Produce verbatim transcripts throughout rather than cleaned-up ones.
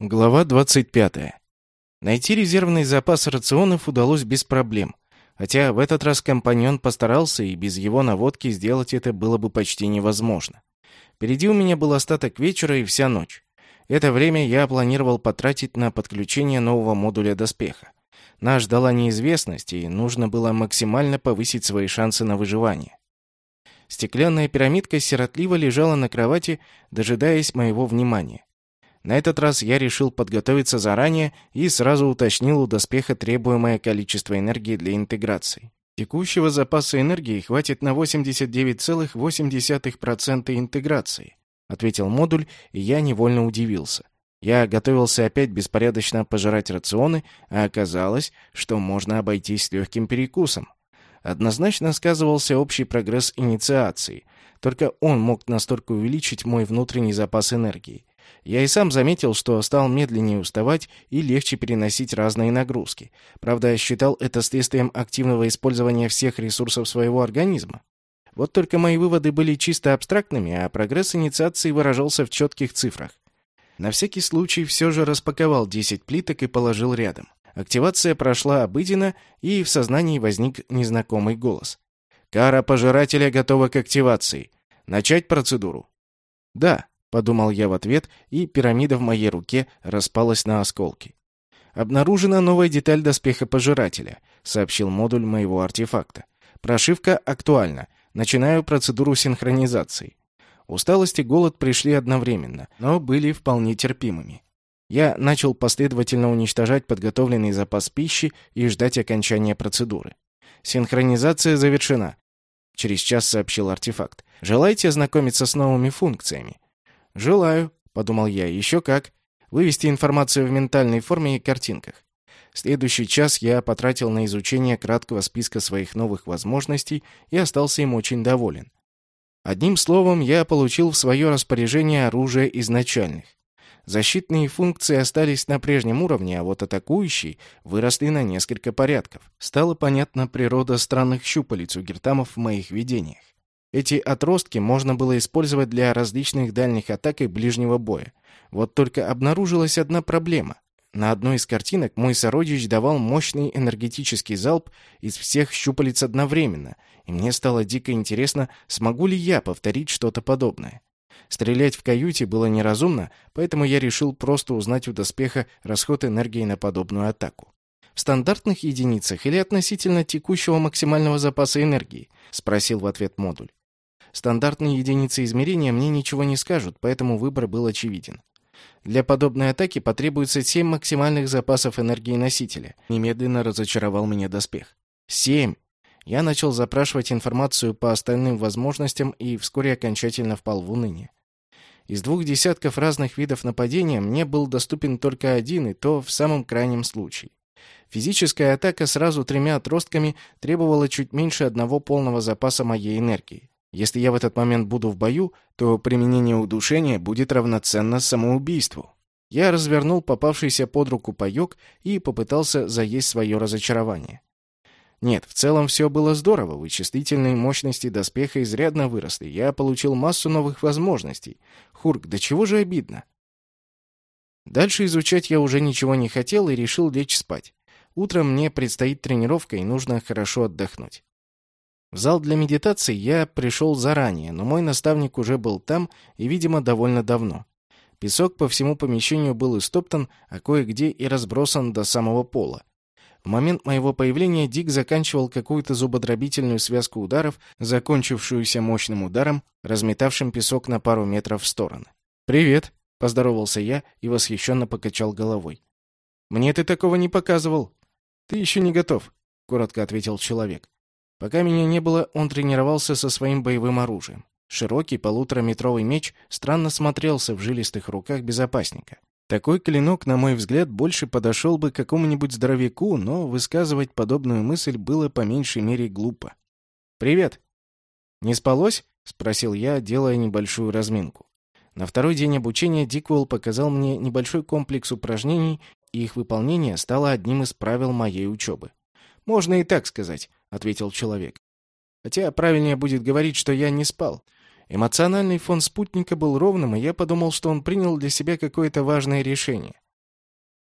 Глава двадцать пятая. Найти резервный запас рационов удалось без проблем. Хотя в этот раз компаньон постарался, и без его наводки сделать это было бы почти невозможно. Впереди у меня был остаток вечера и вся ночь. Это время я планировал потратить на подключение нового модуля доспеха. Нас ждала неизвестность, и нужно было максимально повысить свои шансы на выживание. Стеклянная пирамидка сиротливо лежала на кровати, дожидаясь моего внимания. На этот раз я решил подготовиться заранее и сразу уточнил у доспеха требуемое количество энергии для интеграции. Текущего запаса энергии хватит на восемьдесят девять целых восемь десятых процента интеграции, ответил модуль, и я невольно удивился. Я готовился опять беспорядочно пожирать рационы, а оказалось, что можно обойтись легким перекусом. Однозначно сказывался общий прогресс инициации, только он мог настолько увеличить мой внутренний запас энергии. Я и сам заметил, что стал медленнее уставать и легче переносить разные нагрузки. Правда, считал это следствием активного использования всех ресурсов своего организма. Вот только мои выводы были чисто абстрактными, а прогресс инициации выражался в четких цифрах. На всякий случай все же распаковал десять плиток и положил рядом. Активация прошла обыденно, и в сознании возник незнакомый голос. «Кара пожирателя готова к активации. Начать процедуру?» «Да», — подумал я в ответ, и пирамида в моей руке распалась на осколки. «Обнаружена новая деталь доспеха пожирателя», — сообщил модуль моего артефакта. «Прошивка актуальна. Начинаю процедуру синхронизации». Усталость и голод пришли одновременно, но были вполне терпимыми. Я начал последовательно уничтожать подготовленный запас пищи и ждать окончания процедуры. «Синхронизация завершена», — через час сообщил артефакт. «Желаете ознакомиться с новыми функциями?» «Желаю», — подумал я, — «еще как. Вывести информацию в ментальной форме и картинках». Следующий час я потратил на изучение краткого списка своих новых возможностей и остался им очень доволен. Одним словом, я получил в свое распоряжение оружие изначальных. Защитные функции остались на прежнем уровне, а вот атакующие выросли на несколько порядков. Стала понятна природа странных щупалец у гертамов в моих видениях. Эти отростки можно было использовать для различных дальних атак и ближнего боя. Вот только обнаружилась одна проблема. На одной из картинок мой сородич давал мощный энергетический залп из всех щупалец одновременно, и мне стало дико интересно, смогу ли я повторить что-то подобное. Стрелять в каюте было неразумно, поэтому я решил просто узнать у доспеха расход энергии на подобную атаку. «В стандартных единицах или относительно текущего максимального запаса энергии?» — спросил в ответ модуль. Стандартные единицы измерения мне ничего не скажут, поэтому выбор был очевиден. Для подобной атаки потребуется семь максимальных запасов энергии носителя. Немедленно разочаровал меня доспех. Семь! Я начал запрашивать информацию по остальным возможностям и вскоре окончательно впал в уныние. Из двух десятков разных видов нападения мне был доступен только один, и то в самом крайнем случае. Физическая атака сразу тремя отростками требовала чуть меньше одного полного запаса моей энергии. Если я в этот момент буду в бою, то применение удушения будет равноценно самоубийству. Я развернул попавшийся под руку паёк и попытался заесть свое разочарование. Нет, в целом все было здорово, вычислительные мощности доспеха изрядно выросли, я получил массу новых возможностей. Хурк, да чего же обидно. Дальше изучать я уже ничего не хотел и решил лечь спать. Утром мне предстоит тренировка, и нужно хорошо отдохнуть. В зал для медитации я пришел заранее, но мой наставник уже был там и, видимо, довольно давно. Песок по всему помещению был истоптан, а кое-где и разбросан до самого пола. В момент моего появления Дик заканчивал какую-то зубодробительную связку ударов, закончившуюся мощным ударом, разметавшим песок на пару метров в стороны. «Привет!» — поздоровался я и восхищенно покачал головой. «Мне ты такого не показывал». «Ты еще не готов», — коротко ответил человек. Пока меня не было, он тренировался со своим боевым оружием. Широкий полутораметровый меч странно смотрелся в жилистых руках безопасника. Такой клинок, на мой взгляд, больше подошел бы какому-нибудь здоровяку, но высказывать подобную мысль было по меньшей мере глупо. «Привет!» «Не спалось?» — спросил я, делая небольшую разминку. На второй день обучения Диквелл показал мне небольшой комплекс упражнений, и их выполнение стало одним из правил моей учебы. «Можно и так сказать», — ответил человек. «Хотя правильнее будет говорить, что я не спал. Эмоциональный фон спутника был ровным, и я подумал, что он принял для себя какое-то важное решение.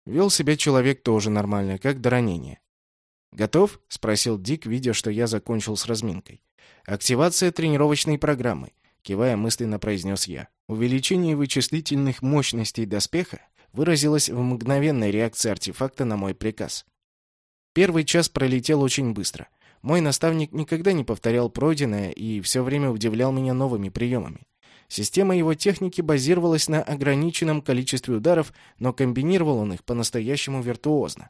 Вел себя человек тоже нормально, как до ранения. «Готов?» — спросил Дик, видя, что я закончил с разминкой. «Активация тренировочной программы», — кивая мысленно произнес я. Увеличение вычислительных мощностей доспеха выразилось в мгновенной реакции артефакта на мой приказ. Первый час пролетел очень быстро. Мой наставник никогда не повторял пройденное и все время удивлял меня новыми приемами. Система его техники базировалась на ограниченном количестве ударов, но комбинировал он их по-настоящему виртуозно.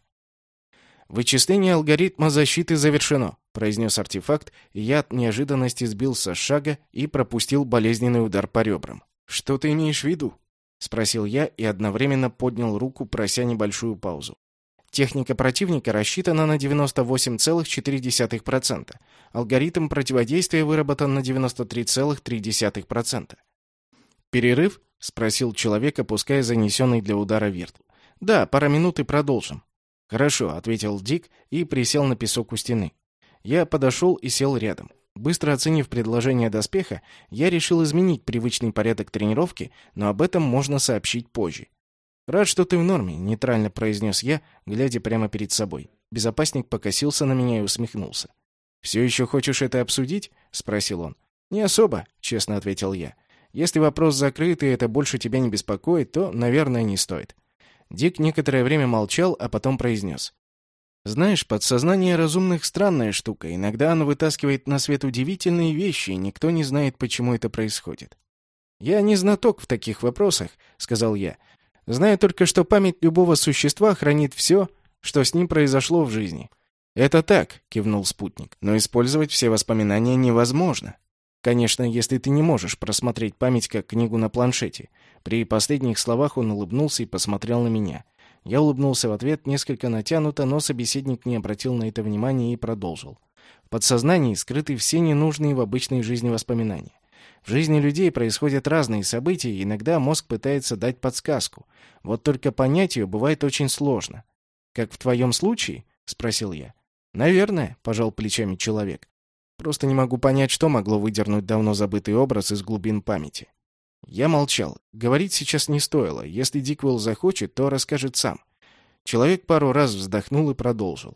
«Вычисление алгоритма защиты завершено», — произнес артефакт, и я от неожиданности сбился с шага и пропустил болезненный удар по ребрам. «Что ты имеешь в виду?» — спросил я и одновременно поднял руку, прося небольшую паузу. Техника противника рассчитана на девяносто восемь целых четыре десятых процента. Алгоритм противодействия выработан на девяносто три целых три десятых процента. «Перерыв?» — спросил человек, опуская занесенный для удара вирт. «Да, пара минут и продолжим». «Хорошо», — ответил Дик и присел на песок у стены. Я подошел и сел рядом. Быстро оценив предложение доспеха, я решил изменить привычный порядок тренировки, но об этом можно сообщить позже. «Рад, что ты в норме», — нейтрально произнес я, глядя прямо перед собой. Безопасник покосился на меня и усмехнулся. «Все еще хочешь это обсудить?» — спросил он. «Не особо», — честно ответил я. «Если вопрос закрыт и это больше тебя не беспокоит, то, наверное, не стоит». Дик некоторое время молчал, а потом произнес. «Знаешь, подсознание разумных — странная штука. Иногда оно вытаскивает на свет удивительные вещи, и никто не знает, почему это происходит». «Я не знаток в таких вопросах», — сказал я. «Знаю только, что память любого существа хранит все, что с ним произошло в жизни». «Это так», — кивнул спутник, — «но использовать все воспоминания невозможно. Конечно, если ты не можешь просмотреть память как книгу на планшете». При последних словах он улыбнулся и посмотрел на меня. Я улыбнулся в ответ несколько натянуто, но собеседник не обратил на это внимания и продолжил. В подсознании скрыты все ненужные в обычной жизни воспоминания. В жизни людей происходят разные события, и иногда мозг пытается дать подсказку. Вот только понять ее бывает очень сложно. «Как в твоем случае?» — спросил я. «Наверное», — пожал плечами человек. «Просто не могу понять, что могло выдернуть давно забытый образ из глубин памяти». Я молчал. Говорить сейчас не стоило. Если Диквелл захочет, то расскажет сам. Человек пару раз вздохнул и продолжил.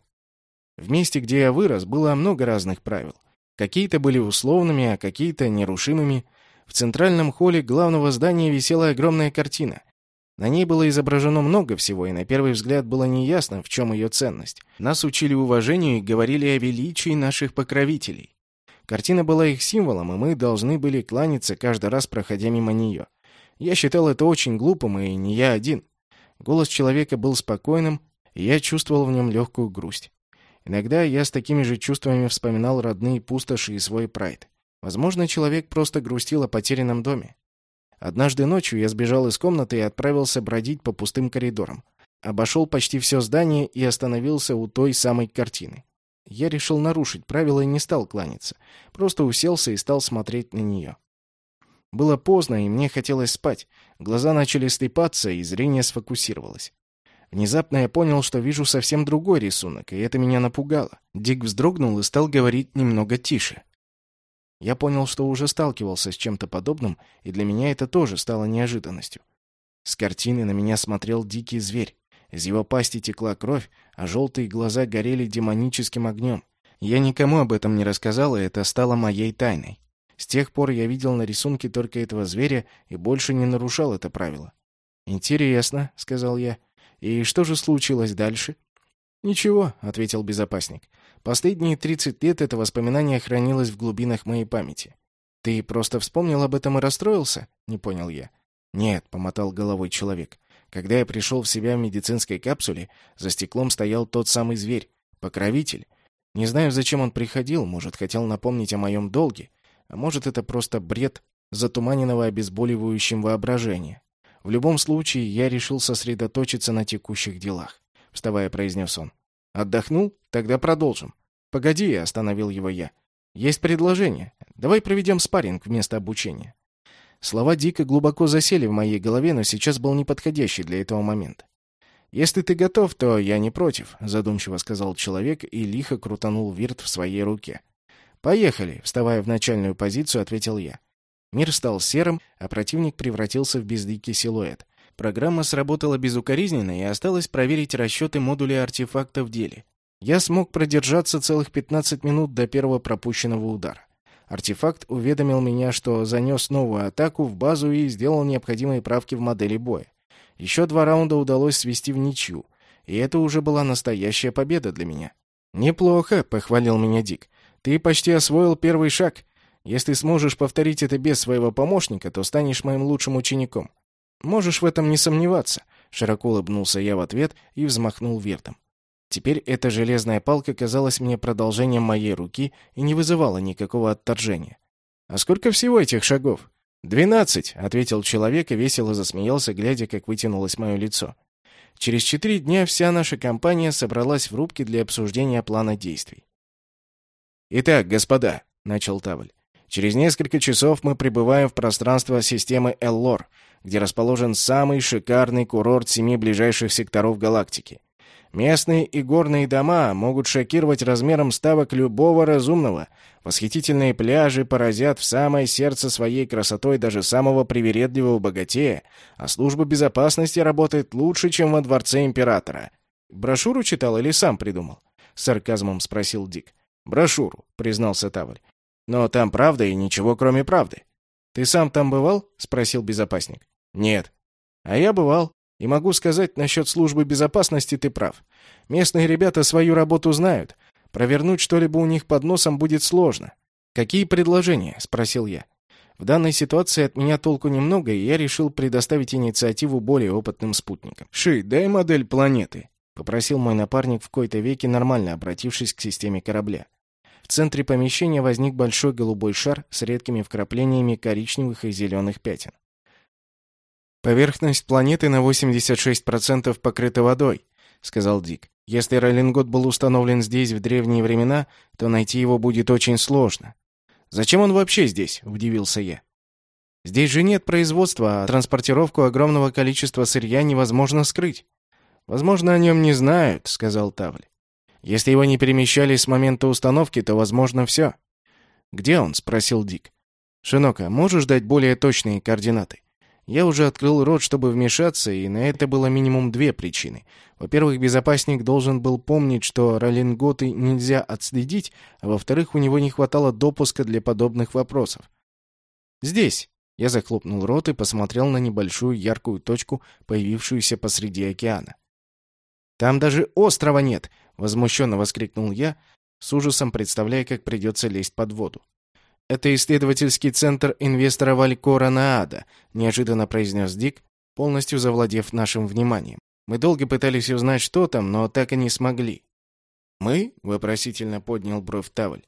В месте, где я вырос, было много разных правил. Какие-то были условными, а какие-то нерушимыми. В центральном холле главного здания висела огромная картина. На ней было изображено много всего, и на первый взгляд было неясно, в чем ее ценность. Нас учили уважению и говорили о величии наших покровителей. Картина была их символом, и мы должны были кланяться каждый раз, проходя мимо нее. Я считал это очень глупым, и не я один. Голос человека был спокойным, и я чувствовал в нем легкую грусть. Иногда я с такими же чувствами вспоминал родные пустоши и свой прайд. Возможно, человек просто грустил о потерянном доме. Однажды ночью я сбежал из комнаты и отправился бродить по пустым коридорам. Обошел почти все здание и остановился у той самой картины. Я решил нарушить правила и не стал кланяться. Просто уселся и стал смотреть на нее. Было поздно, и мне хотелось спать. Глаза начали слепаться, и зрение сфокусировалось. Внезапно я понял, что вижу совсем другой рисунок, и это меня напугало. Дик вздрогнул и стал говорить немного тише. Я понял, что уже сталкивался с чем-то подобным, и для меня это тоже стало неожиданностью. С картины на меня смотрел дикий зверь. Из его пасти текла кровь, а желтые глаза горели демоническим огнем. Я никому об этом не рассказал, и это стало моей тайной. С тех пор я видел на рисунке только этого зверя и больше не нарушал это правило. «Интересно», — сказал я. «И что же случилось дальше?» «Ничего», — ответил безопасник. «Последние тридцать лет это воспоминание хранилось в глубинах моей памяти». «Ты просто вспомнил об этом и расстроился?» — не понял я. «Нет», — помотал головой человек. «Когда я пришел в себя в медицинской капсуле, за стеклом стоял тот самый зверь, покровитель. Не знаю, зачем он приходил, может, хотел напомнить о моем долге, а может, это просто бред затуманенного обезболивающим воображения. В любом случае, я решил сосредоточиться на текущих делах», — вставая, произнес он. «Отдохнул? Тогда продолжим». «Погоди», — остановил его я. «Есть предложение. Давай проведем спарринг вместо обучения». Слова Дика глубоко засели в моей голове, но сейчас был неподходящий для этого момент. «Если ты готов, то я не против», — задумчиво сказал человек и лихо крутанул вирт в своей руке. «Поехали», — вставая в начальную позицию, ответил я. Мир стал серым, а противник превратился в безликий силуэт. Программа сработала безукоризненно, и осталось проверить расчеты модуля артефакта в деле. Я смог продержаться целых пятнадцать минут до первого пропущенного удара. Артефакт уведомил меня, что занес новую атаку в базу и сделал необходимые правки в модели боя. Еще два раунда удалось свести в ничью, и это уже была настоящая победа для меня. «Неплохо», — похвалил меня Дик. «Ты почти освоил первый шаг. Если сможешь повторить это без своего помощника, то станешь моим лучшим учеником». «Можешь в этом не сомневаться», — широко улыбнулся я в ответ и взмахнул виртом. Теперь эта железная палка казалась мне продолжением моей руки и не вызывала никакого отторжения. «А сколько всего этих шагов?» «Двенадцать», — ответил человек и весело засмеялся, глядя, как вытянулось мое лицо. Через четыре дня вся наша компания собралась в рубке для обсуждения плана действий. «Итак, господа», — начал Тавль, — «через несколько часов мы прибываем в пространство системы Эллор, где расположен самый шикарный курорт семи ближайших секторов галактики. Местные и горные дома могут шокировать размером ставок любого разумного. Восхитительные пляжи поразят в самое сердце своей красотой даже самого привередливого богатея, а служба безопасности работает лучше, чем во дворце императора». «Брошюру читал или сам придумал?» — с сарказмом спросил Дик. «Брошюру», — признался Тавль. «Но там правда и ничего, кроме правды». «Ты сам там бывал?» — спросил безопасник. «Нет». «А я бывал. И могу сказать, насчет службы безопасности ты прав. Местные ребята свою работу знают. Провернуть что-либо у них под носом будет сложно». «Какие предложения?» — спросил я. В данной ситуации от меня толку немного, и я решил предоставить инициативу более опытным спутникам. «Ши, дай модель планеты», — попросил мой напарник в кои-то веки, нормально обратившись к системе корабля. В центре помещения возник большой голубой шар с редкими вкраплениями коричневых и зеленых пятен. «Поверхность планеты на восемьдесят шесть процентов покрыта водой», — сказал Дик. «Если Роллингот был установлен здесь в древние времена, то найти его будет очень сложно». «Зачем он вообще здесь?» — удивился я. «Здесь же нет производства, а транспортировку огромного количества сырья невозможно скрыть». «Возможно, о нем не знают», — сказал Тавль. «Если его не перемещали с момента установки, то возможно все». «Где он?» — спросил Дик. «Шинока, можешь дать более точные координаты?» Я уже открыл рот, чтобы вмешаться, и на это было минимум две причины. Во-первых, безопасник должен был помнить, что роллинготы нельзя отследить, а во-вторых, у него не хватало допуска для подобных вопросов. «Здесь!» Я захлопнул рот и посмотрел на небольшую яркую точку, появившуюся посреди океана. «Там даже острова нет!» — возмущенно воскликнул я, с ужасом представляя, как придется лезть под воду. «Это исследовательский центр инвестора Валькора Наада», — неожиданно произнес Дик, полностью завладев нашим вниманием. «Мы долго пытались узнать, что там, но так и не смогли». «Мы?» — вопросительно поднял бровь Тавль.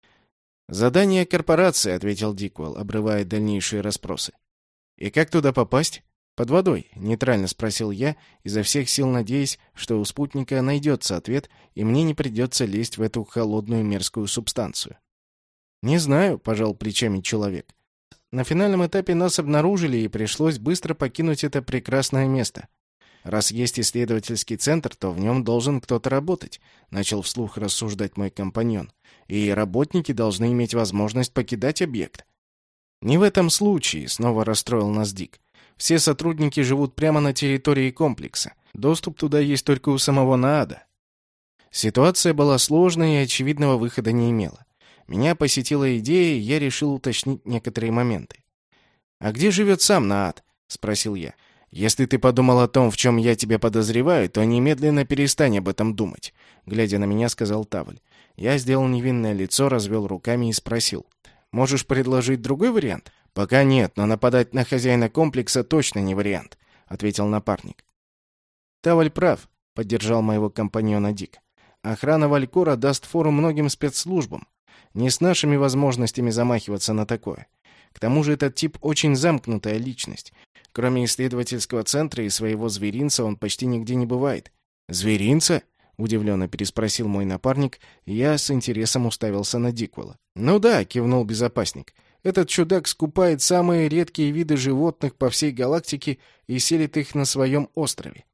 «Задание корпорации», — ответил Диквелл, обрывая дальнейшие расспросы. «И как туда попасть?» «Под водой», — нейтрально спросил я, изо всех сил надеясь, что у спутника найдется ответ, и мне не придется лезть в эту холодную мерзкую субстанцию. «Не знаю», — пожал плечами человек. «На финальном этапе нас обнаружили, и пришлось быстро покинуть это прекрасное место. Раз есть исследовательский центр, то в нем должен кто-то работать», — начал вслух рассуждать мой компаньон. «И работники должны иметь возможность покидать объект». «Не в этом случае», — снова расстроил нас Дик. «Все сотрудники живут прямо на территории комплекса. Доступ туда есть только у самого Наада». Ситуация была сложной и очевидного выхода не имела. Меня посетила идея, и я решил уточнить некоторые моменты. «А где живет сам Наад?» — спросил я. «Если ты подумал о том, в чем я тебя подозреваю, то немедленно перестань об этом думать», — глядя на меня, сказал Тавль. Я сделал невинное лицо, развел руками и спросил. «Можешь предложить другой вариант?» «Пока нет, но нападать на хозяина комплекса точно не вариант», — ответил напарник. «Тавль прав», — поддержал моего компаньона Дик. «Охрана Валькора даст фору многим спецслужбам. Не с нашими возможностями замахиваться на такое. К тому же этот тип очень замкнутая личность. Кроме исследовательского центра и своего зверинца он почти нигде не бывает». «Зверинца?» — удивленно переспросил мой напарник, и я с интересом уставился на Диквелла. «Ну да», — кивнул безопасник. «Этот чудак скупает самые редкие виды животных по всей галактике и селит их на своем острове».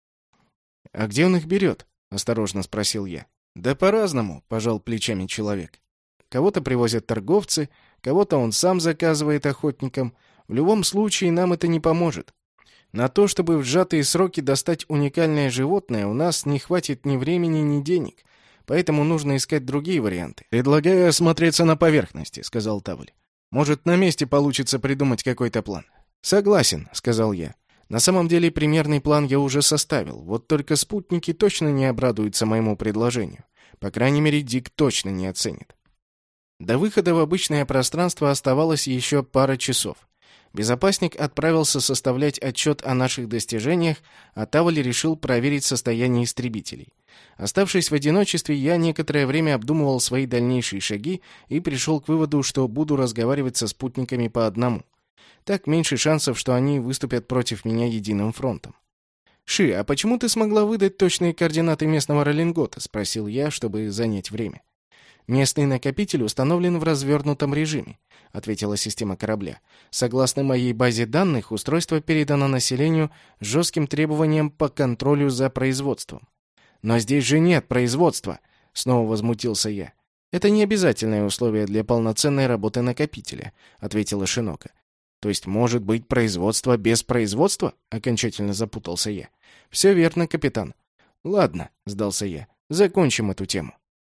«А где он их берет?» — осторожно спросил я. «Да по-разному», — пожал плечами человек. Кого-то привозят торговцы, кого-то он сам заказывает охотникам. В любом случае нам это не поможет. На то, чтобы в сжатые сроки достать уникальное животное, у нас не хватит ни времени, ни денег. Поэтому нужно искать другие варианты. «Предлагаю осмотреться на поверхности», — сказал Тавль. «Может, на месте получится придумать какой-то план». «Согласен», — сказал я. «На самом деле примерный план я уже составил. Вот только спутники точно не обрадуются моему предложению. По крайней мере, Дик точно не оценит». До выхода в обычное пространство оставалось еще пара часов. Безопасник отправился составлять отчет о наших достижениях, а Тавль решил проверить состояние истребителей. Оставшись в одиночестве, я некоторое время обдумывал свои дальнейшие шаги и пришел к выводу, что буду разговаривать со спутниками по одному. Так меньше шансов, что они выступят против меня единым фронтом. «Ши, а почему ты смогла выдать точные координаты местного Роллингота?» — спросил я, чтобы занять время. «Местный накопитель установлен в развернутом режиме», — ответила система корабля. «Согласно моей базе данных, устройство передано населению с жестким требованием по контролю за производством». «Но здесь же нет производства!» — снова возмутился я. «Это не обязательное условие для полноценной работы накопителя», — ответила Шинока. «То есть может быть производство без производства?» — окончательно запутался я. «Все верно, капитан». «Ладно», — сдался я, — «закончим эту тему».